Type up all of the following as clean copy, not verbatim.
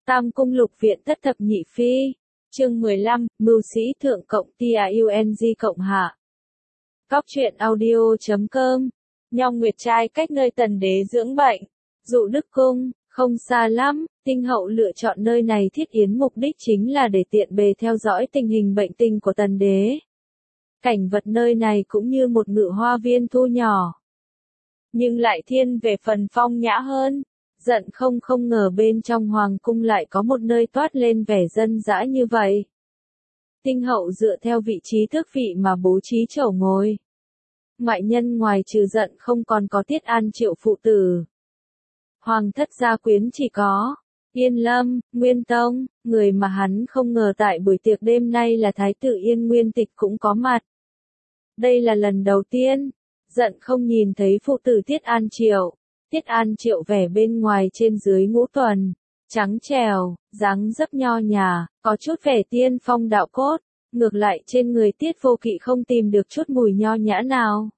Tam cung lục viện thất thập nhị phi. Chương 15, Mưu sĩ thượng cộng TAUNG cộng hạ. Cóc truyện audio.com. Nhong Nguyệt trai cách nơi tần đế dưỡng bệnh. Dụ Đức Cung, không xa lắm, Tinh Hậu lựa chọn nơi này thiết yến mục đích chính là để tiện bề theo dõi tình hình bệnh tình của tần đế. Cảnh vật nơi này cũng như một ngự hoa viên thu nhỏ, nhưng lại thiên về phần phong nhã hơn. Giận không ngờ bên trong hoàng cung lại có một nơi toát lên vẻ dân dã như vậy. Tinh Hậu dựa theo vị trí tước vị mà bố trí chỗ ngồi. Ngoại nhân ngoài trừ Giận không còn có Tiết An Triệu phụ tử. Hoàng thất gia quyến chỉ có Yên Lâm, Nguyên Tông, người mà hắn không ngờ tại buổi tiệc đêm nay là Thái tử Yên Nguyên Tịch cũng có mặt. Đây là lần đầu tiên, Giận không nhìn thấy phụ tử Tiết An Triệu. Tiết An Triệu vẻ bên ngoài trên dưới ngũ tuần, trắng trẻo, dáng dấp nho nhã, có chút vẻ tiên phong đạo cốt, ngược lại trên người Tiết Vô Kỵ không tìm được chút mùi nho nhã nào.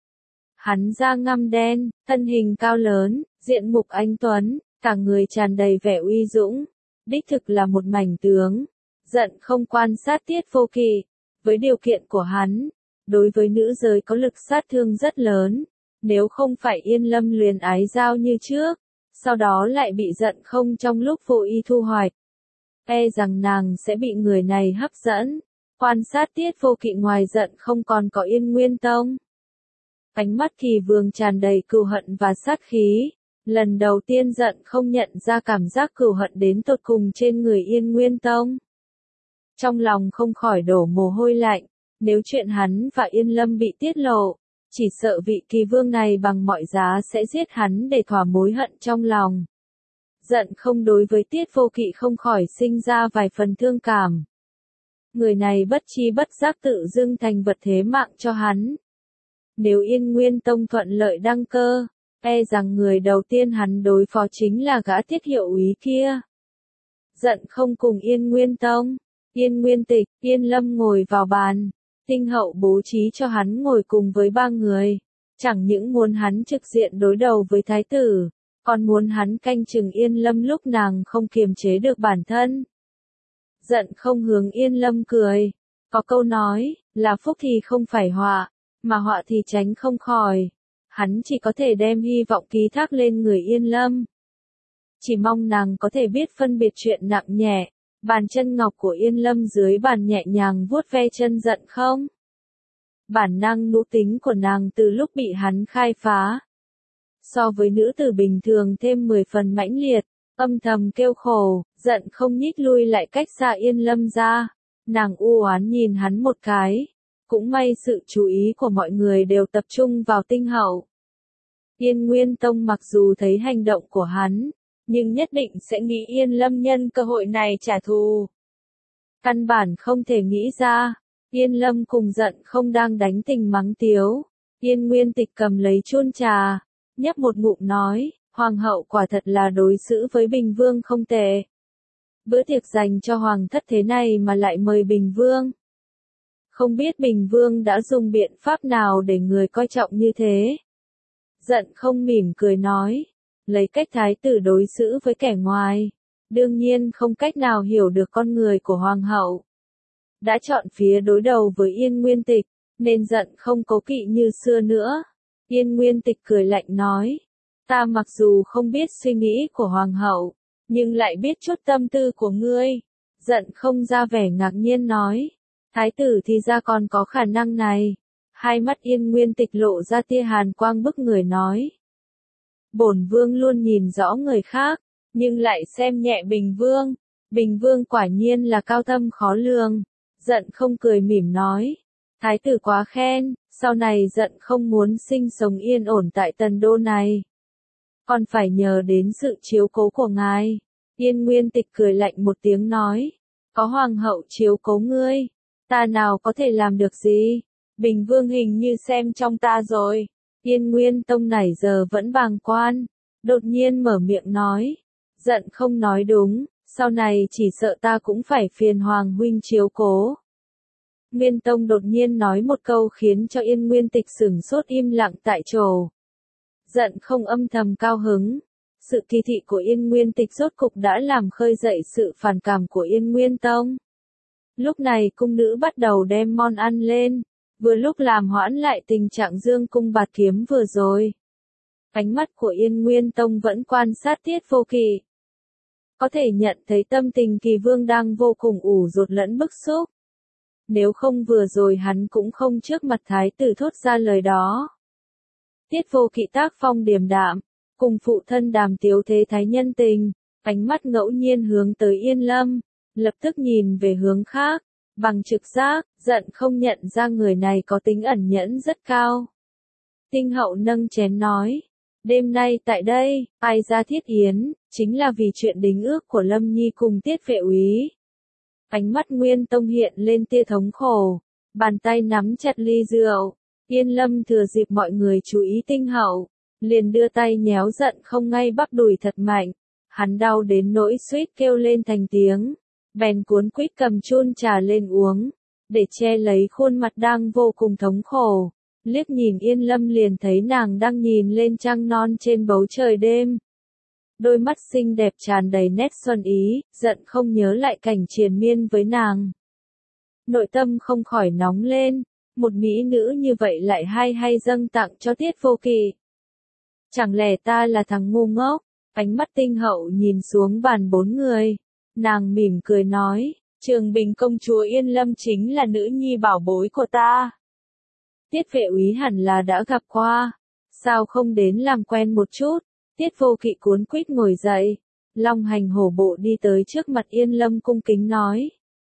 Hắn da ngăm đen, thân hình cao lớn, diện mục anh tuấn, cả người tràn đầy vẻ uy dũng, đích thực là một mảnh tướng. Giận không quan sát Tiết Vô Kỵ, với điều kiện của hắn, đối với nữ giới có lực sát thương rất lớn. Nếu không phải Yên Lâm luyến ái giao như trước, sau đó lại bị Giận không trong lúc vô ý thu hoạch, e rằng nàng sẽ bị người này hấp dẫn. Quan sát Tiết Vô Kỵ ngoài Giận không còn có Yên Nguyên Tông. Ánh mắt Kỳ Vương tràn đầy cừu hận và sát khí. Lần đầu tiên Giận không nhận ra cảm giác cừu hận đến tột cùng trên người Yên Nguyên Tông. Trong lòng không khỏi đổ mồ hôi lạnh, nếu chuyện hắn và Yên Lâm bị tiết lộ, chỉ sợ vị Kỳ Vương này bằng mọi giá sẽ giết hắn để thỏa mối hận trong lòng. Giận không đối với Tiết Vô Kỵ không khỏi sinh ra vài phần thương cảm. Người này bất chi bất giác tự dưng thành vật thế mạng cho hắn. Nếu Yên Nguyên Tông thuận lợi đăng cơ, e rằng người đầu tiên hắn đối phó chính là gã Tiết hiệu úy kia. Giận không cùng Yên Nguyên Tông, Yên Nguyên Tịch, Yên Lâm ngồi vào bàn. Tinh Hậu bố trí cho hắn ngồi cùng với ba người, chẳng những muốn hắn trực diện đối đầu với thái tử, còn muốn hắn canh chừng Yên Lâm lúc nàng không kiềm chế được bản thân. Giận không hướng Yên Lâm cười, có câu nói, là phúc thì không phải họa, mà họa thì tránh không khỏi. Hắn chỉ có thể đem hy vọng ký thác lên người Yên Lâm. Chỉ mong nàng có thể biết phân biệt chuyện nặng nhẹ. Bàn chân ngọc của Yên Lâm dưới bàn nhẹ nhàng vuốt ve chân Giận không. Bản năng nữ tính của nàng từ lúc bị hắn khai phá, so với nữ tử bình thường thêm 10 phần mãnh liệt, âm thầm kêu khổ. Giận không nhích lui lại cách xa Yên Lâm ra. Nàng u oán nhìn hắn một cái. Cũng may sự chú ý của mọi người đều tập trung vào Tinh Hậu. Yên Nguyên Tông mặc dù thấy hành động của hắn, nhưng nhất định sẽ nghĩ Yên Lâm nhân cơ hội này trả thù. Căn bản không thể nghĩ ra, Yên Lâm cùng Giận không đang đánh tình mắng tiếu. Yên Nguyên Tịch cầm lấy chun trà, nhấp một ngụm nói, Hoàng hậu quả thật là đối xử với Bình Vương không tệ. Bữa tiệc dành cho Hoàng thất thế này mà lại mời Bình Vương. Không biết Bình Vương đã dùng biện pháp nào để người coi trọng như thế. Giận không mỉm cười nói. Lấy cách thái tử đối xử với kẻ ngoài, đương nhiên không cách nào hiểu được con người của hoàng hậu. Đã chọn phía đối đầu với Yên Nguyên Tịch, nên Giận không cố kỵ như xưa nữa. Yên Nguyên Tịch cười lạnh nói, ta mặc dù không biết suy nghĩ của hoàng hậu, nhưng lại biết chút tâm tư của ngươi. Giận không ra vẻ ngạc nhiên nói, thái tử thì ra còn có khả năng này. Hai mắt Yên Nguyên Tịch lộ ra tia hàn quang bức người nói. Bổn vương luôn nhìn rõ người khác, nhưng lại xem nhẹ Bình Vương. Bình Vương quả nhiên là cao thâm khó lường. Giận không cười mỉm nói. Thái tử quá khen, sau này Giận không muốn sinh sống yên ổn tại Tần Đô này, còn phải nhờ đến sự chiếu cố của ngài. Yên Nguyên Tịch cười lạnh một tiếng nói. Có hoàng hậu chiếu cố ngươi, ta nào có thể làm được gì. Bình Vương hình như xem trong ta rồi. Yên Nguyên Tông nãy giờ vẫn bàng quan, đột nhiên mở miệng nói. Giận không nói đúng, sau này chỉ sợ ta cũng phải phiền Hoàng huynh chiếu cố. Nguyên Tông đột nhiên nói một câu khiến cho Yên Nguyên Tịch sửng sốt im lặng tại chỗ. Giận không âm thầm cao hứng. sự kỳ thị của Yên Nguyên Tịch rốt cục đã làm khơi dậy sự phản cảm của Yên Nguyên Tông. Lúc này cung nữ bắt đầu đem món ăn lên, vừa lúc làm hoãn lại tình trạng dương cung bạt kiếm vừa rồi. Ánh mắt của Yên Nguyên Tông vẫn quan sát Tiết Vô Kỵ. Có thể nhận thấy tâm tình Kỳ Vương đang vô cùng ủ rột lẫn bức xúc. Nếu không vừa rồi hắn cũng không trước mặt thái tử thốt ra lời đó. Tiết Vô Kỵ tác phong điềm đạm, cùng phụ thân Đàm Tiếu thế thái nhân tình, ánh mắt ngẫu nhiên hướng tới Yên Lâm, lập tức nhìn về hướng khác, bằng trực giác, giận không nhận ra người này có tính ẩn nhẫn rất cao. Tinh Hậu nâng chén nói, đêm nay tại đây, ai ra thiết yến, chính là vì chuyện đính ước của Lâm Nhi cùng Tiết Vệ úy. Ánh mắt Nguyên Tông hiện lên tia thống khổ, bàn tay nắm chặt ly rượu. Yên Lâm thừa dịp mọi người chú ý Tinh Hậu, liền đưa tay nhéo giận không ngay bắp đùi thật mạnh. Hắn đau đến nỗi suýt kêu lên thành tiếng, bèn cuốn quýt cầm chun trà lên uống, để che lấy khuôn mặt đang vô cùng thống khổ. Liếc nhìn Yên Lâm liền thấy nàng đang nhìn lên trăng non trên bầu trời đêm. Đôi mắt xinh đẹp tràn đầy nét xuân ý, giận không nhớ lại cảnh triền miên với nàng. Nội tâm không khỏi nóng lên, một mỹ nữ như vậy lại hay dâng tặng cho Tiết Vô Kỵ. Chẳng lẽ ta là thằng ngu ngốc? Ánh mắt Tinh Hậu nhìn xuống bàn bốn người, nàng mỉm cười nói, Trường Bình công chúa Yên Lâm chính là nữ nhi bảo bối của ta. Tiết Vệ úy hẳn là đã gặp qua, sao không đến làm quen một chút? Tiết Vô Kỵ cuốn quýt ngồi dậy, long hành hổ bộ đi tới trước mặt Yên Lâm cung kính nói.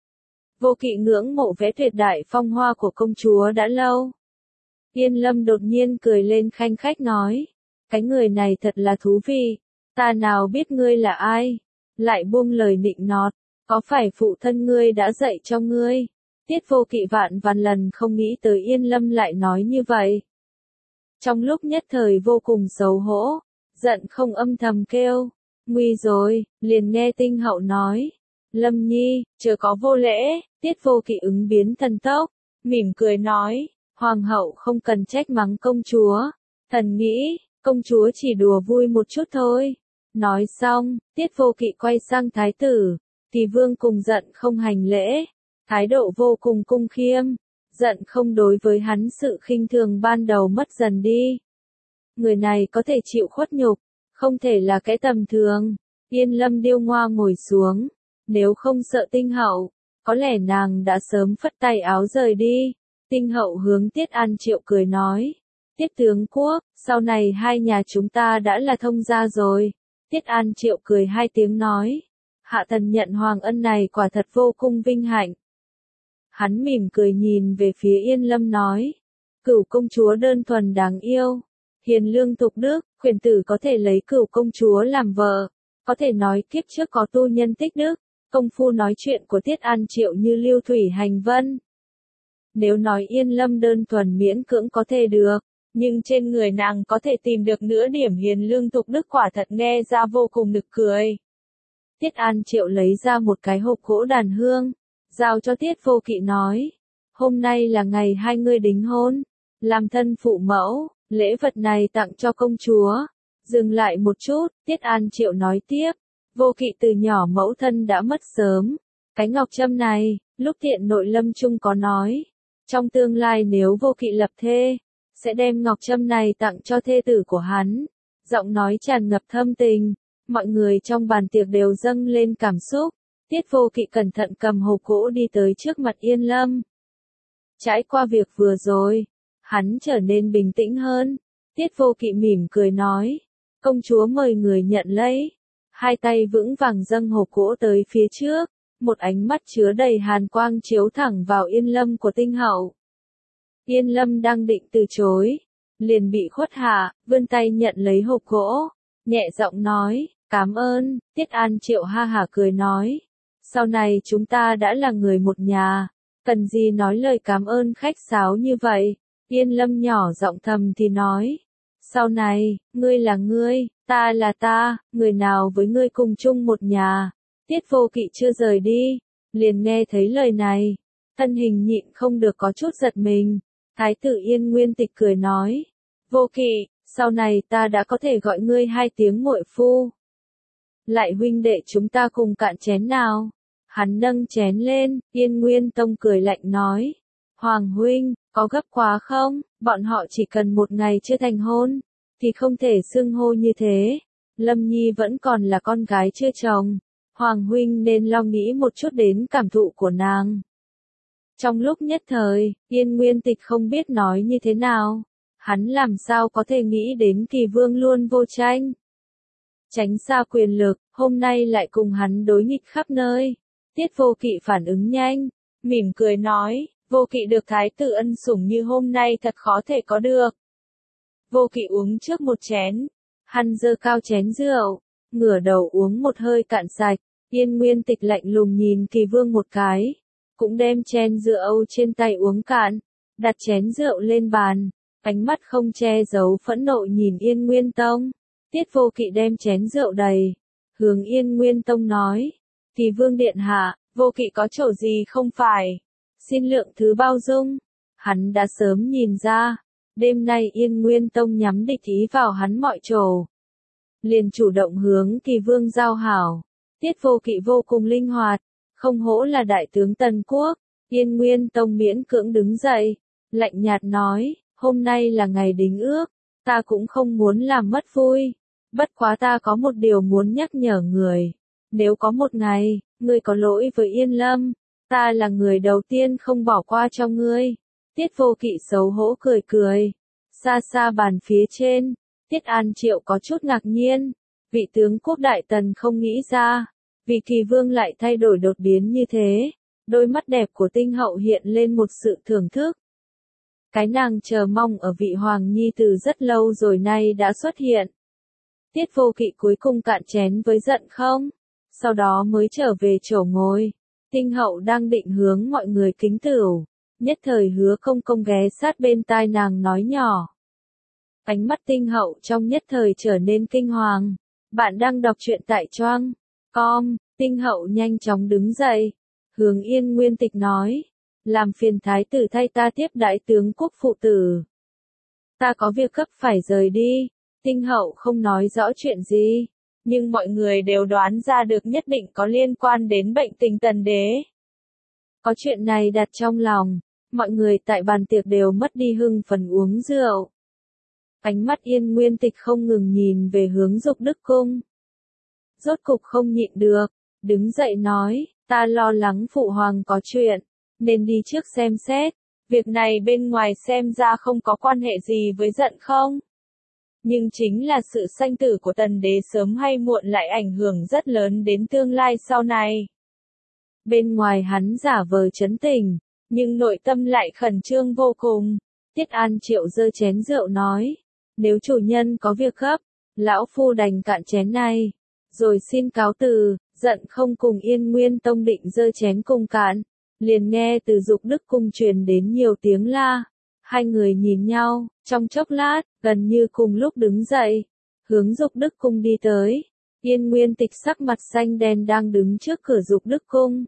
Vô Kỵ ngưỡng mộ vẻ tuyệt đại phong hoa của công chúa đã lâu. Yên Lâm đột nhiên cười lên khanh khách nói, cái người này thật là thú vị, ta nào biết ngươi là ai, lại buông lời nịnh nọt, có phải phụ thân ngươi đã dạy cho ngươi? Tiết Vô Kỵ vạn lần không nghĩ tới Yên Lâm lại nói như vậy. Trong lúc nhất thời vô cùng xấu hổ, giận không âm thầm kêu, nguy rồi, liền nghe Tinh Hậu nói, Lâm Nhi, chớ có vô lễ. Tiết Vô Kỵ ứng biến thần tốc, mỉm cười nói, Hoàng hậu không cần trách mắng công chúa, thần nghĩ, công chúa chỉ đùa vui một chút thôi. Nói xong, Tiết Vô Kỵ quay sang thái tử, Kỳ Vương cùng giận không hành lễ, thái độ vô cùng cung khiêm, giận không đối với hắn sự khinh thường ban đầu mất dần đi. Người này có thể chịu khuất nhục, không thể là cái tầm thường. Yên Lâm điêu ngoa ngồi xuống, nếu không sợ Tinh Hậu, có lẽ nàng đã sớm phất tay áo rời đi. Tinh Hậu hướng Tiết An Triệu cười nói, Tiết tướng quốc, sau này hai nhà chúng ta đã là thông gia rồi. Tiết An Triệu cười hai tiếng nói, hạ thần nhận hoàng ân này quả thật vô cùng vinh hạnh. Hắn mỉm cười nhìn về phía Yên Lâm nói, Cửu công chúa đơn thuần đáng yêu, hiền lương thục đức, khuyển tử có thể lấy Cửu công chúa làm vợ, có thể nói kiếp trước có tu nhân tích đức. Công phu nói chuyện của Tiết An Triệu như lưu thủy hành vân. Nếu nói Yên Lâm đơn thuần miễn cưỡng có thể được, nhưng trên người nàng có thể tìm được nửa điểm hiền lương thục đức quả thật nghe ra vô cùng nực cười. Tiết An Triệu lấy ra một cái hộp gỗ đàn hương, giao cho Tiết Vô Kỵ nói, hôm nay là ngày hai ngươi đính hôn, làm thân phụ mẫu, lễ vật này tặng cho công chúa. Dừng lại một chút, Tiết An Triệu nói tiếp, Vô Kỵ từ nhỏ mẫu thân đã mất sớm, cái ngọc trâm này, lúc Thiện Nội Lâm Trung có nói, trong tương lai nếu Vô Kỵ lập thê, sẽ đem ngọc trâm này tặng cho thê tử của hắn. Giọng nói tràn ngập thâm tình, mọi người trong bàn tiệc đều dâng lên cảm xúc. Tiết Vô Kỵ cẩn thận cầm hộp gỗ đi tới trước mặt Yên Lâm. Trải qua việc vừa rồi, hắn trở nên bình tĩnh hơn. Tiết Vô Kỵ mỉm cười nói, công chúa mời người nhận lấy. Hai tay vững vàng dâng hộp gỗ tới phía trước, một ánh mắt chứa đầy hàn quang chiếu thẳng vào Yên Lâm của Tinh Hậu. Yên Lâm đang định từ chối, liền bị khuất hạ, vươn tay nhận lấy hộp gỗ, nhẹ giọng nói, cảm ơn. Tiết An Triệu ha hả cười nói, sau này chúng ta đã là người một nhà, cần gì nói lời cảm ơn khách sáo như vậy. Yên Lâm nhỏ giọng thầm thì nói, sau này, ngươi là ngươi, ta là ta, người nào với ngươi cùng chung một nhà. Tiết Vô Kỵ chưa rời đi, liền nghe thấy lời này, thân hình nhịn không được có chút giật mình. Thái tử Yên Nguyên Tịch cười nói, Vô Kỵ, Sau này ta đã có thể gọi ngươi 2 tiếng muội phu. Lại huynh đệ chúng ta cùng cạn chén nào. Hắn nâng chén lên, Yên Nguyên Tông cười lạnh nói. Hoàng huynh, có gấp quá không? Bọn họ chỉ cần 1 ngày chưa thành hôn, thì không thể xưng hô như thế. Lâm Nhi vẫn còn là con gái chưa chồng. Hoàng huynh nên lo nghĩ một chút đến cảm thụ của nàng. Trong lúc nhất thời, Yên Nguyên Tịch không biết nói như thế nào. Hắn làm sao có thể nghĩ đến Kỳ Vương luôn vô tranh. Tránh xa quyền lực, hôm nay lại cùng hắn đối nghịch khắp nơi. Tiết Vô Kỵ phản ứng nhanh, mỉm cười nói, Vô Kỵ được thái tử ân sủng như hôm nay thật khó thể có được. Vô Kỵ uống trước một chén, hắn giơ cao chén rượu, ngửa đầu uống một hơi cạn sạch. Yên Nguyên Tịch lạnh lùng nhìn Kỳ Vương một cái, cũng đem chén rượu trên tay uống cạn, đặt chén rượu lên bàn, ánh mắt không che giấu phẫn nộ nhìn Yên Nguyên Tông. Tiết Vô Kỵ đem chén rượu đầy, hướng Yên Nguyên Tông nói, Kỳ Vương điện hạ, Vô Kỵ có chỗ gì không phải, xin lượng thứ bao dung. Hắn đã sớm nhìn ra, đêm nay Yên Nguyên Tông nhắm địch ý vào hắn mọi chỗ, liền chủ động hướng Kỳ Vương giao hảo. Tiết Vô Kỵ vô cùng linh hoạt, không hổ là đại tướng Tần Quốc. Yên Nguyên Tông miễn cưỡng đứng dậy, lạnh nhạt nói, hôm nay là ngày đính ước, ta cũng không muốn làm mất vui. Bất quá ta có một điều muốn nhắc nhở người. Nếu có một ngày, ngươi có lỗi với Yên Lâm, ta là người đầu tiên không bỏ qua cho ngươi. Tiết Vô Kỵ xấu hổ cười cười. Xa xa bàn phía trên, Tiết An Triệu có chút ngạc nhiên. Vị tướng quốc đại tần không nghĩ ra, vì Kỳ Vương lại thay đổi đột biến như thế. Đôi mắt đẹp của Tinh Hậu hiện lên một sự thưởng thức. Cái nàng chờ mong ở vị Hoàng Nhi từ rất lâu rồi nay đã xuất hiện. Tiết Vô Kỵ cuối cùng cạn chén với giận không, sau đó mới trở về chỗ ngồi. Tinh Hậu đang định hướng mọi người kính tửu, nhất thời Hứa Công Công ghé sát bên tai nàng nói nhỏ. Ánh mắt Tinh Hậu trong nhất thời trở nên kinh hoàng. Bạn đang đọc truyện tại Choang.com. Tinh Hậu nhanh chóng đứng dậy, hướng Yên Nguyên Tịch nói, làm phiền thái tử thay ta tiếp đãi tướng quốc phụ tử. Ta có việc gấp phải rời đi. Tinh Hậu không nói rõ chuyện gì, nhưng mọi người đều đoán ra được nhất định có liên quan đến bệnh tình Tần Đế. Có chuyện này đặt trong lòng, mọi người tại bàn tiệc đều mất đi hưng phấn uống rượu. Ánh mắt Yên Nguyên Tịch không ngừng nhìn về hướng Dục Đức Cung. Rốt cục không nhịn được, đứng dậy nói, ta lo lắng phụ hoàng có chuyện, nên đi trước xem xét. Việc này bên ngoài xem ra không có quan hệ gì với giận không? Nhưng chính là sự sanh tử của Tần Đế sớm hay muộn lại ảnh hưởng rất lớn đến tương lai sau này. Bên ngoài hắn giả vờ trấn tĩnh, nhưng nội tâm lại khẩn trương vô cùng. Tiết An Triệu giơ chén rượu nói, nếu chủ nhân có việc gấp, lão phu đành cạn chén này, rồi xin cáo từ. Giận không cùng Yên Nguyên Tông định giơ chén cùng cạn, liền nghe từ Dục Đức Cung truyền đến nhiều tiếng la. Hai người nhìn nhau, trong chốc lát, gần như cùng lúc đứng dậy, hướng Dục Đức Cung đi tới. Yên Nguyên Tịch sắc mặt xanh đen đang đứng trước cửa Dục Đức Cung.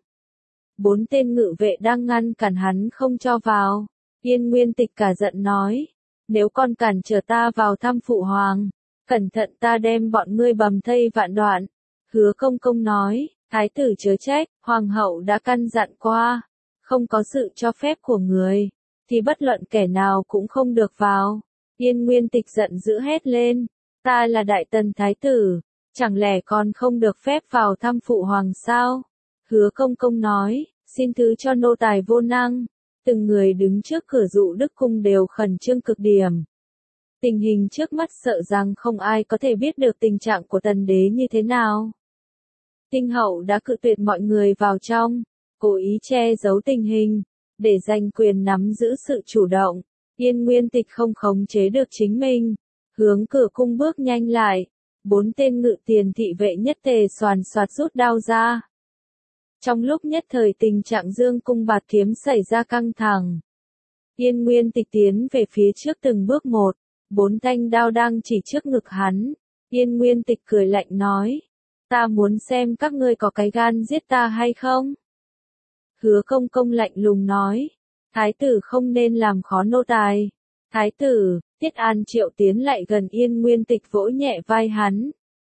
4 tên ngự vệ đang ngăn cản hắn không cho vào. Yên Nguyên Tịch cả giận nói, nếu con cản trở ta vào thăm phụ hoàng, cẩn thận ta đem bọn ngươi bầm thây vạn đoạn. Hứa Công Công nói, thái tử chớ trách, hoàng hậu đã căn dặn qua, không có sự cho phép của người, thì bất luận kẻ nào cũng không được vào. Yên Nguyên Tịch giận dữ hét lên, ta là đại tần thái tử, chẳng lẽ còn không được phép vào thăm phụ hoàng sao? Hứa Công Công nói, xin thứ cho nô tài vô năng. Từng người đứng trước cửa Dụ Đức Cung đều khẩn trương cực điểm. Tình hình trước mắt sợ rằng không ai có thể biết được tình trạng của Tần Đế như thế nào. Tinh Hậu đã cự tuyệt mọi người vào trong, cố ý che giấu tình hình, để giành quyền nắm giữ sự chủ động. Yên Nguyên Tịch không khống chế được chính mình, hướng cửa cung bước nhanh lại. 4 tên ngự tiền thị vệ nhất tề xoàn xoạt rút đao ra. Trong lúc nhất thời tình trạng dương cung bạt kiếm xảy ra căng thẳng. Yên Nguyên Tịch tiến về phía trước từng bước một, 4 thanh đao đang chỉ trước ngực hắn. Yên Nguyên Tịch cười lạnh nói, ta muốn xem các ngươi có cái gan giết ta hay không? Hứa Công Công lạnh lùng nói, thái tử không nên làm khó nô tài. Thái tử, Tiết An Triệu tiến lại gần Yên Nguyên Tịch vỗ nhẹ vai hắn.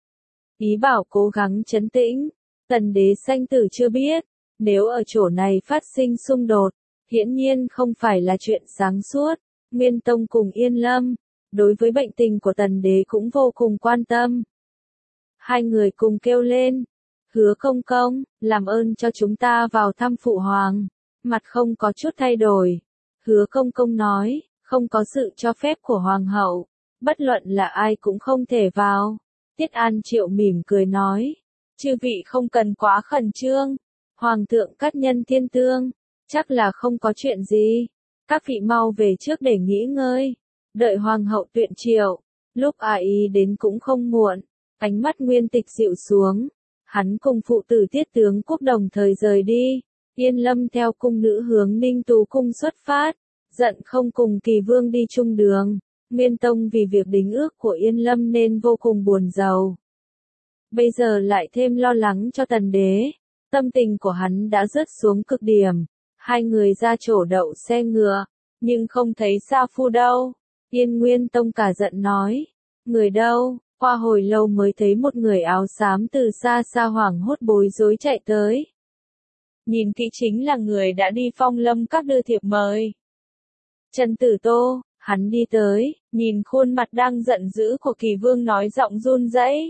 Ý bảo cố gắng trấn tĩnh, Tần đế sanh tử chưa biết, nếu ở chỗ này phát sinh xung đột, hiển nhiên không phải là chuyện sáng suốt. Nguyên Tông cùng Yên Lâm, đối với bệnh tình của Tần đế cũng vô cùng quan tâm. Hai người cùng kêu lên, Hứa công công, làm ơn cho chúng ta vào thăm phụ hoàng. Mặt không có chút thay đổi. Hứa công công nói, không có sự cho phép của hoàng hậu, bất luận là ai cũng không thể vào. Tiết An Triệu mỉm cười nói, chư vị không cần quá khẩn trương, hoàng thượng cát nhân thiên tương, chắc là không có chuyện gì. Các vị mau về trước để nghỉ ngơi, đợi hoàng hậu tuyển triệu, lúc ý đến cũng không muộn. Ánh mắt Nguyên Tịch dịu xuống, hắn cùng phụ tử Tiết tướng quốc đồng thời rời đi. Yên Lâm theo cung nữ hướng Ninh Tú cung xuất phát, giận không cùng Kỳ Vương đi chung đường. Nguyên Tông vì việc đính ước của Yên Lâm nên vô cùng buồn rầu. Bây giờ lại thêm lo lắng cho Tần đế, tâm tình của hắn đã rớt xuống cực điểm. Hai người ra chỗ đậu xe ngựa, nhưng không thấy Sa Phu đâu. Yên Nguyên Tông cả giận nói, người đâu? Qua hồi lâu mới thấy một người áo xám từ xa xa hoảng hốt bối rối chạy tới. Nhìn kỹ chính là người đã đi Phong Lâm các đưa thiệp mời. Trần Tử Tô, hắn đi tới, nhìn khuôn mặt đang giận dữ của Kỳ Vương nói giọng run rẩy.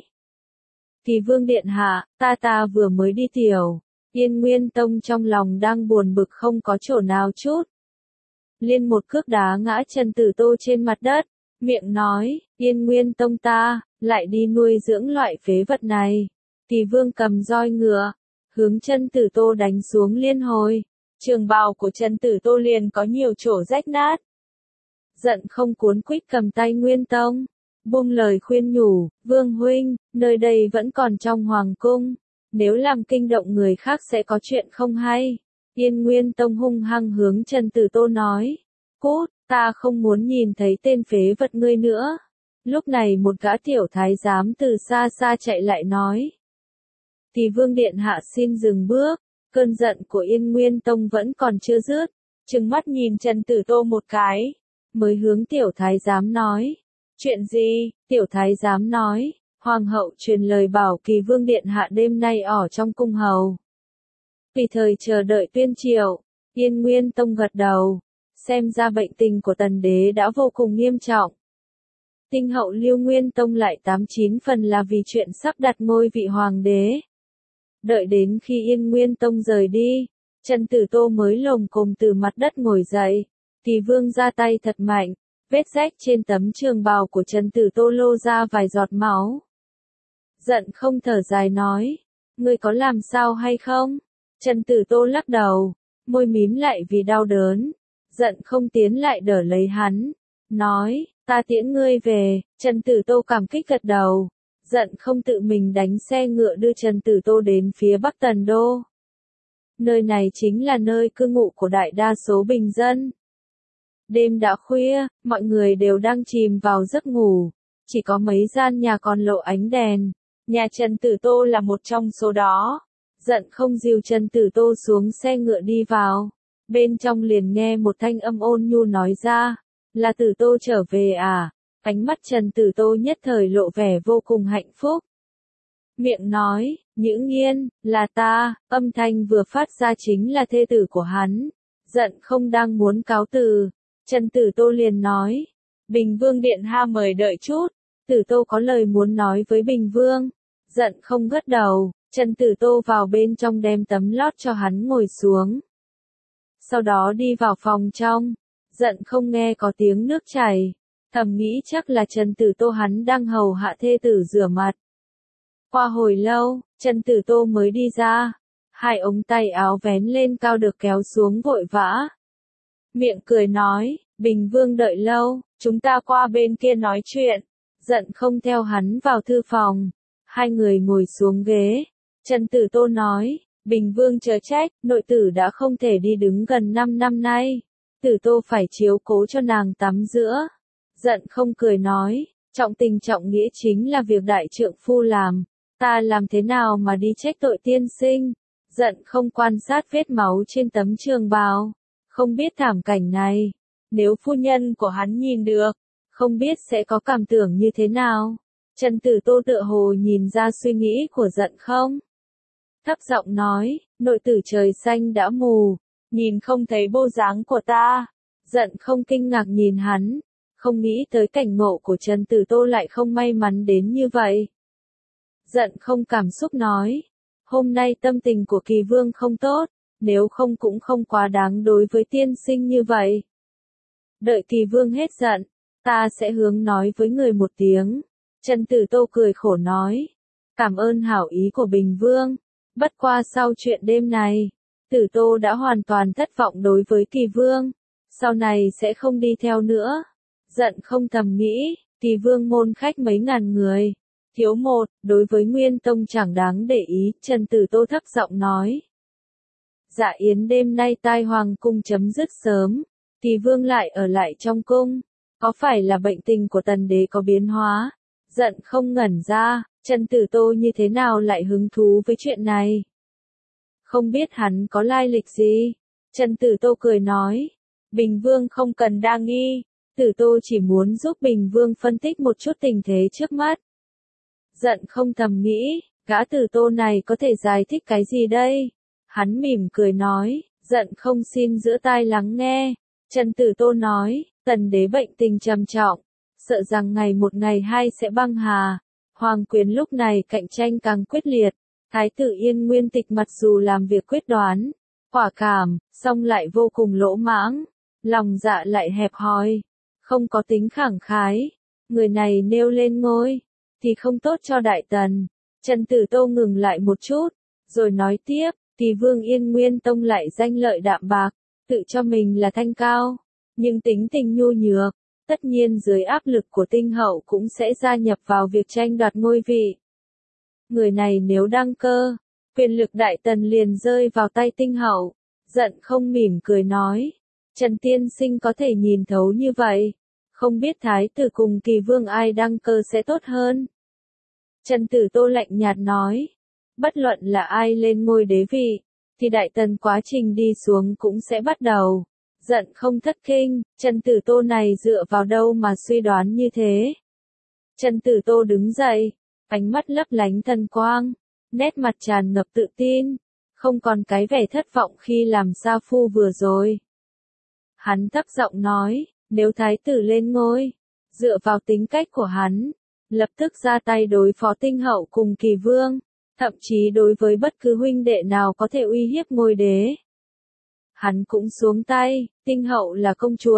Kỳ Vương điện hạ, ta vừa mới đi tiểu. Yên Nguyên Tông trong lòng đang buồn bực không có chỗ nào chút. Liên một cước đá ngã Trần Tử Tô trên mặt đất, miệng nói, Yên Nguyên Tông ta, lại đi nuôi dưỡng loại phế vật này. Kỳ Vương cầm roi ngựa, hướng Trần Tử Tô đánh xuống liên hồi. Trường bào của Trần Tử Tô liền có nhiều chỗ rách nát. Giận không cuốn quýt cầm tay Nguyên Tông, buông lời khuyên nhủ, Vương huynh, nơi đây vẫn còn trong hoàng cung, nếu làm kinh động người khác sẽ có chuyện không hay. Yên Nguyên Tông hung hăng hướng Trần Tử Tô nói, cút, ta không muốn nhìn thấy tên phế vật ngươi nữa. Lúc này một gã tiểu thái giám từ xa xa chạy lại nói, Kỳ Vương điện hạ xin dừng bước. Cơn giận của Yên Nguyên Tông vẫn còn chưa dứt, trừng mắt nhìn Trần Tử Tô một cái, mới hướng tiểu thái giám nói, chuyện gì? Tiểu thái giám nói, hoàng hậu truyền lời bảo Kỳ Vương điện hạ đêm nay ở trong cung hầu. Vì thời chờ đợi tuyên triệu, Yên Nguyên Tông gật đầu, xem ra bệnh tình của Tần đế đã vô cùng nghiêm trọng. Tinh hậu Lưu Nguyên Tông lại 89 phần là vì chuyện sắp đặt ngôi vị hoàng đế. Đợi đến khi Yên Nguyên Tông rời đi, Trần Tử Tô mới lồm cồm từ mặt đất ngồi dậy. Kỳ Vương ra tay thật mạnh, vết rách trên tấm trường bào của Trần Tử Tô lô ra vài giọt máu. Giận không thở dài nói, ngươi có làm sao hay không? Trần Tử Tô lắc đầu, môi mím lại vì đau đớn. Giận không tiến lại đỡ lấy hắn, nói, ta tiễn ngươi về. Trần Tử Tô cảm kích gật đầu. Giận không tự mình đánh xe ngựa đưa Trần Tử Tô đến phía Bắc Tần Đô. Nơi này chính là nơi cư ngụ của đại đa số bình dân. Đêm đã khuya, mọi người đều đang chìm vào giấc ngủ, chỉ có mấy gian nhà còn lộ ánh đèn. Nhà Trần Tử Tô là một trong số đó. Giận không dìu Trần Tử Tô xuống xe ngựa đi vào. Bên trong liền nghe một thanh âm ôn nhu nói ra, là Tử Tô trở về à? Ánh mắt Trần Tử Tô nhất thời lộ vẻ vô cùng hạnh phúc. Miệng nói, Nhữ Nghiên, là ta, âm thanh vừa phát ra chính là thê tử của hắn. Giận không đang muốn cáo từ, Trần Tử Tô liền nói, Bình Vương điện hạ mời đợi chút. Tử Tô có lời muốn nói với Bình Vương. Giận không gật đầu, Trần Tử Tô vào bên trong đem tấm lót cho hắn ngồi xuống. Sau đó đi vào phòng trong, Giận không nghe có tiếng nước chảy. Thầm nghĩ chắc là Trần Tử Tô hắn đang hầu hạ thê tử rửa mặt. Qua hồi lâu, Trần Tử Tô mới đi ra. Hai ống tay áo vén lên cao được kéo xuống vội vã. Miệng cười nói, Bình Vương đợi lâu, chúng ta qua bên kia nói chuyện. Giận không theo hắn vào thư phòng. Hai người ngồi xuống ghế. Trần Tử Tô nói, Bình Vương chớ trách, nội tử đã không thể đi đứng gần 5 năm nay. Tử Tô phải chiếu cố cho nàng tắm giữa. Giận không cười nói, trọng tình trọng nghĩa chính là việc đại trượng phu làm. Ta làm thế nào mà đi trách tội tiên sinh? Giận không quan sát vết máu trên tấm trường bào. Không biết thảm cảnh này, nếu phu nhân của hắn nhìn được, không biết sẽ có cảm tưởng như thế nào. Trần Tử Tô tựa hồ nhìn ra suy nghĩ của Dận Không. Thấp giọng nói, nội tử trời xanh đã mù, nhìn không thấy bộ dáng của ta. Dận Không kinh ngạc nhìn hắn, không nghĩ tới cảnh ngộ của Trần Tử Tô lại không may mắn đến như vậy. Dận Không cảm xúc nói, hôm nay tâm tình của Kỳ Vương không tốt, nếu không cũng không quá đáng đối với tiên sinh như vậy. Đợi Kỳ Vương hết giận, ta sẽ hướng nói với người một tiếng. Trần Tử Tô cười khổ nói, cảm ơn hảo ý của Bình Vương, bất qua sau chuyện đêm này, Tử Tô đã hoàn toàn thất vọng đối với Kỳ Vương, sau này sẽ không đi theo nữa. Dận Không thầm nghĩ, Kỳ Vương môn khách mấy ngàn người, thiếu một, đối với Nguyên Tông chẳng đáng để ý. Trần Tử Tô thấp giọng nói, dạ yến đêm nay tai hoàng cung chấm dứt sớm, Kỳ Vương lại ở lại trong cung, có phải là bệnh tình của Tần Đế có biến hóa? Dận Không ngẩn ra, Trần Tử Tô như thế nào lại hứng thú với chuyện này? Không biết hắn có lai lịch gì? Trần Tử Tô cười nói, Bình Vương không cần đa nghi, Tử Tô chỉ muốn giúp Bình Vương phân tích một chút tình thế trước mắt. Dận Không thầm nghĩ, gã Tử Tô này có thể giải thích cái gì đây? Hắn mỉm cười nói, Dận Không xin giữ tai lắng nghe. Trần Tử Tô nói, Tần Đế bệnh tình trầm trọng, sợ rằng ngày một ngày hai sẽ băng hà. Hoàng quyền lúc này cạnh tranh càng quyết liệt. Thái tử Yên Nguyên Tịch mặc dù làm việc quyết đoán, quả cảm, song lại vô cùng lỗ mãng, lòng dạ lại hẹp hòi, không có tính khẳng khái. Người này nêu lên ngôi, thì không tốt cho Đại Tần. Trần Tử Tô ngừng lại một chút, rồi nói tiếp, Kỳ Vương Yên Nguyên Tông lại danh lợi đạm bạc, tự cho mình là thanh cao, nhưng tính tình nhu nhược, tất nhiên dưới áp lực của Tinh Hậu cũng sẽ gia nhập vào việc tranh đoạt ngôi vị. Người này nếu đăng cơ, quyền lực Đại Tần liền rơi vào tay Tinh Hậu. Dận Không mỉm cười nói, Trần tiên sinh có thể nhìn thấu như vậy, không biết Thái tử cùng Kỳ Vương ai đăng cơ sẽ tốt hơn. Trần Tử Tô lạnh nhạt nói, bất luận là ai lên ngôi đế vị, thì Đại Tần quá trình đi xuống cũng sẽ bắt đầu. Dận Không thất kinh, Trần Tử Tô này dựa vào đâu mà suy đoán như thế. Trần Tử Tô đứng dậy, ánh mắt lấp lánh thần quang, nét mặt tràn ngập tự tin, không còn cái vẻ thất vọng khi làm sa phu vừa rồi. Hắn thấp giọng nói, nếu Thái tử lên ngôi, dựa vào tính cách của hắn, lập tức ra tay đối phó Tinh Hậu cùng Kỳ Vương, thậm chí đối với bất cứ huynh đệ nào có thể uy hiếp ngôi đế. Hắn cũng xuống tay. Tinh Hậu là công chúa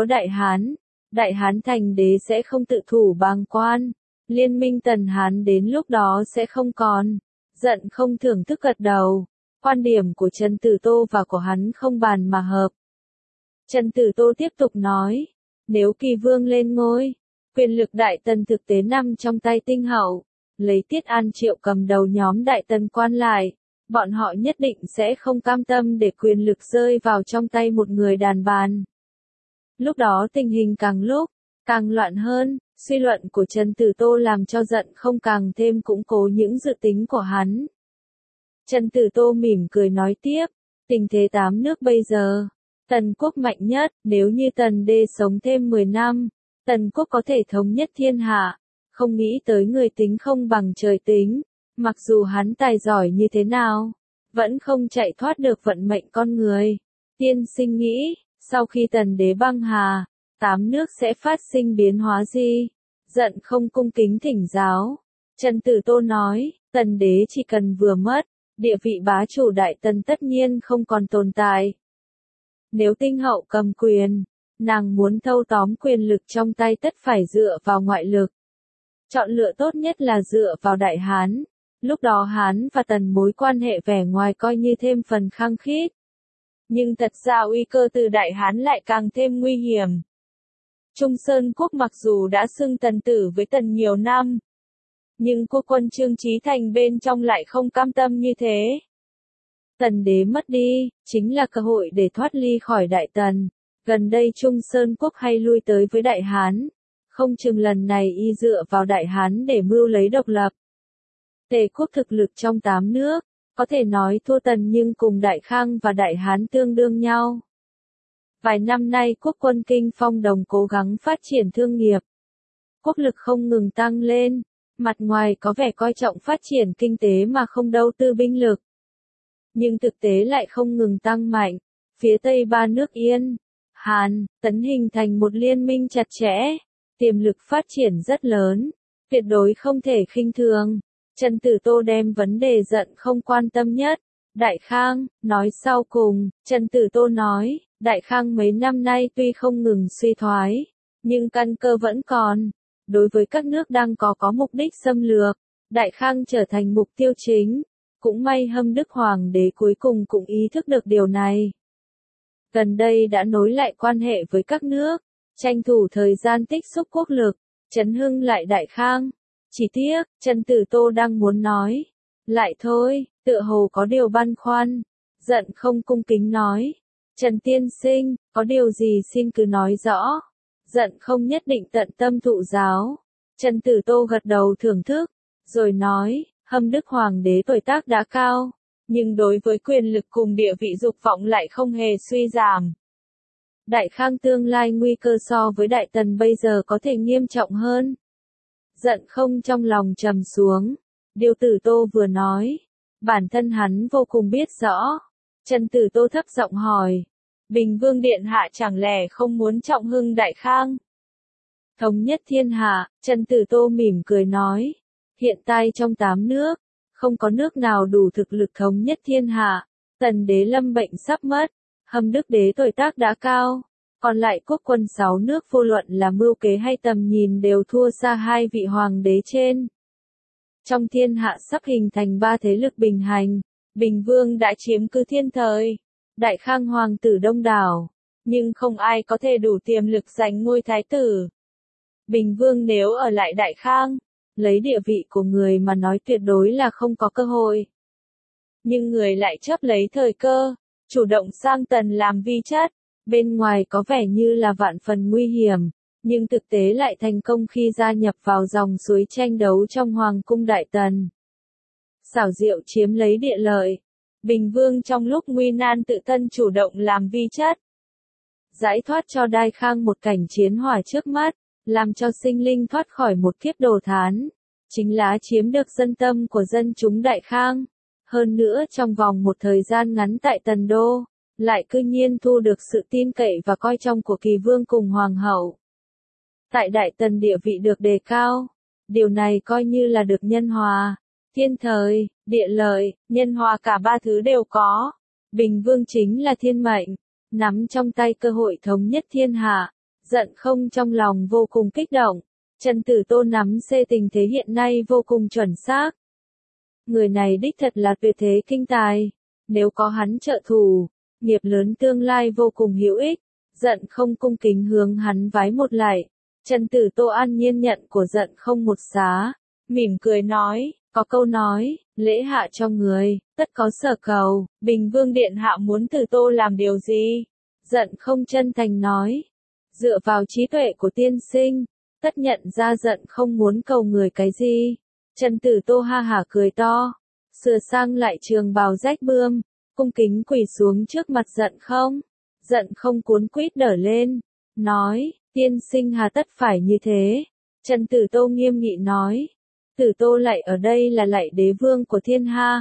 Đại Hán thành đế sẽ không tự thủ bàng quan, liên minh Tần Hán đến lúc đó sẽ không còn. Dận Không thưởng thức gật đầu, quan điểm của Trần Tử Tô và của hắn không bàn mà hợp. Trần Tử Tô tiếp tục nói, nếu Kỳ Vương lên ngôi, quyền lực Đại Tần thực tế nằm trong tay Tinh Hậu, lấy Tiết An Triệu cầm đầu nhóm Đại Tần quan lại, bọn họ nhất định sẽ không cam tâm để quyền lực rơi vào trong tay một người đàn bàn. Lúc đó tình hình càng lúc càng loạn hơn. Suy luận của Trần Tử Tô làm cho Dận Không càng thêm củng cố những dự tính của hắn. Trần Tử Tô mỉm cười nói tiếp, tình thế 8 nước bây giờ, Tần quốc mạnh nhất, nếu như Tần Đế sống thêm 10 năm, Tần quốc có thể thống nhất thiên hạ. Không nghĩ tới người tính không bằng trời tính, mặc dù hắn tài giỏi như thế nào, vẫn không chạy thoát được vận mệnh con người. Tiên sinh nghĩ, sau khi Tần Đế băng hà, 8 nước sẽ phát sinh biến hóa gì? Dận Không cung kính thỉnh giáo. Trần Tử Tô nói, Tần Đế chỉ cần vừa mất, địa vị bá chủ Đại Tần tất nhiên không còn tồn tại. Nếu Tinh Hậu cầm quyền, nàng muốn thâu tóm quyền lực trong tay tất phải dựa vào ngoại lực. Chọn lựa tốt nhất là dựa vào Đại Hán. Lúc đó Hán và Tần mối quan hệ vẻ ngoài coi như thêm phần khăng khít. Nhưng thật ra uy cơ từ Đại Hán lại càng thêm nguy hiểm. Trung Sơn Quốc mặc dù đã xưng Tần tử với Tần nhiều năm, nhưng quốc quân Trương Chí Thành bên trong lại không cam tâm như thế. Tần Đế mất đi, chính là cơ hội để thoát ly khỏi Đại Tần. Gần đây Trung Sơn Quốc hay lui tới với Đại Hán, không chừng lần này y dựa vào Đại Hán để mưu lấy độc lập. Tề quốc thực lực trong 8 nước, có thể nói thua Tần nhưng cùng Đại Khang và Đại Hán tương đương nhau. Vài năm nay quốc quân Kinh Phong Đồng cố gắng phát triển thương nghiệp. quốc lực không ngừng tăng lên, mặt ngoài có vẻ coi trọng phát triển kinh tế mà không đầu tư binh lực. Nhưng thực tế lại không ngừng tăng mạnh, phía Tây ba nước Yên, Hàn, Tấn hình thành một liên minh chặt chẽ, tiềm lực phát triển rất lớn, tuyệt đối không thể khinh thường. Trần Tử Tô đem vấn đề giận không quan tâm nhất. Đại Khang, nói sau cùng, Trần Tử Tô nói, Đại Khang mấy năm nay tuy không ngừng suy thoái, nhưng căn cơ vẫn còn. Đối với các nước đang có mục đích xâm lược, Đại Khang trở thành mục tiêu chính. Cũng may Hâm Đức Hoàng đế cuối cùng cũng ý thức được điều này. Gần đây đã nối lại quan hệ với các nước, tranh thủ thời gian tích xúc quốc lực, chấn hưng lại Đại Khang. Chỉ tiếc, Trần Tử Tô đang muốn nói. Lại thôi, tựa hồ có điều băn khoăn. Giận không cung kính nói. Trần tiên sinh, có điều gì xin cứ nói rõ. Giận không nhất định tận tâm thụ giáo. Trần Tử Tô gật đầu thưởng thức, rồi nói, Hâm Đức Hoàng đế tuổi tác đã cao, nhưng đối với quyền lực cùng địa vị dục vọng lại không hề suy giảm. Đại Khang tương lai nguy cơ so với Đại Tần bây giờ có thể nghiêm trọng hơn. Giận không trong lòng trầm xuống. Điều Tử Tô vừa nói, bản thân hắn vô cùng biết rõ. Trần Tử Tô thấp giọng hỏi, Bình Vương Điện Hạ chẳng lẽ không muốn trọng hưng Đại Khang? Thống nhất thiên hạ, Trần Tử Tô mỉm cười nói, hiện tại trong 8 nước, không có nước nào đủ thực lực thống nhất thiên hạ. Tần đế lâm bệnh sắp mất, Hâm Đức đế tuổi tác đã cao, còn lại quốc quân 6 nước vô luận là mưu kế hay tầm nhìn đều thua xa hai vị hoàng đế trên. Trong thiên hạ sắp hình thành 3 thế lực bình hành, Bình Vương đã chiếm cứ thiên thời, Đại Khang hoàng tử đông đảo, nhưng không ai có thể đủ tiềm lực giành ngôi thái tử. Bình Vương nếu ở lại Đại Khang, lấy địa vị của người mà nói tuyệt đối là không có cơ hội. Nhưng người lại chấp lấy thời cơ, chủ động sang Tần làm vi chất, bên ngoài có vẻ như là vạn phần nguy hiểm, nhưng thực tế lại thành công khi gia nhập vào dòng suối tranh đấu trong Hoàng cung Đại Tần. Xảo diệu chiếm lấy địa lợi, Bình Vương trong lúc nguy nan tự thân chủ động làm vi chất, giải thoát cho Đại Khang một cảnh chiến hỏa trước mắt, làm cho sinh linh thoát khỏi một kiếp đồ thán, chính là chiếm được dân tâm của dân chúng Đại Khang. Hơn nữa trong vòng một thời gian ngắn tại Tần Đô, lại cư nhiên thu được sự tin cậy và coi trọng của Kỳ Vương cùng Hoàng hậu. Tại Đại Tần địa vị được đề cao, điều này coi như là được nhân hòa, thiên thời, địa lợi, nhân hòa cả 3 thứ đều có. Bình Vương chính là thiên mệnh, nắm trong tay cơ hội thống nhất thiên hạ. Giận không trong lòng vô cùng kích động. Trần Tử Tô nắm xê tình thế hiện nay vô cùng chuẩn xác. Người này đích thật là tuyệt thế kinh tài. Nếu có hắn trợ thủ, nghiệp lớn tương lai vô cùng hữu ích. Giận không cung kính hướng hắn vái một lạy. Trần Tử Tô an nhiên nhận của giận không một xá. Mỉm cười nói, có câu nói, lễ hạ cho người, tất có sở cầu. Bình Vương Điện Hạ muốn Tử Tô làm điều gì? Giận không chân thành nói. Dựa vào trí tuệ của tiên sinh, tất nhận ra giận không muốn cầu người cái gì. Trần Tử Tô ha hả cười to, sửa sang lại trường bào rách bươm, cung kính quỳ xuống trước mặt giận không. Giận không cuốn quýt đỡ lên, nói, tiên sinh hà tất phải như thế. Trần Tử Tô nghiêm nghị nói, Tử Tô lại ở đây là lạy đế vương của thiên hạ.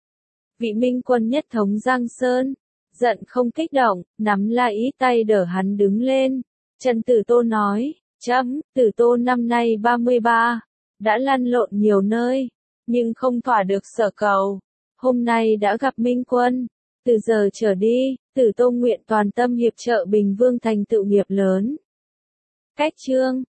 Vị minh quân nhất thống Giang Sơn. Giận không kích động, nắm lại ý tay đỡ hắn đứng lên. Trần Tử Tô nói, Tử Tô năm nay 33, đã lăn lộn nhiều nơi, nhưng không thỏa được sở cầu. Hôm nay đã gặp minh quân, từ giờ trở đi, Tử Tô nguyện toàn tâm hiệp trợ Bình Vương thành tựu nghiệp lớn. Cách chương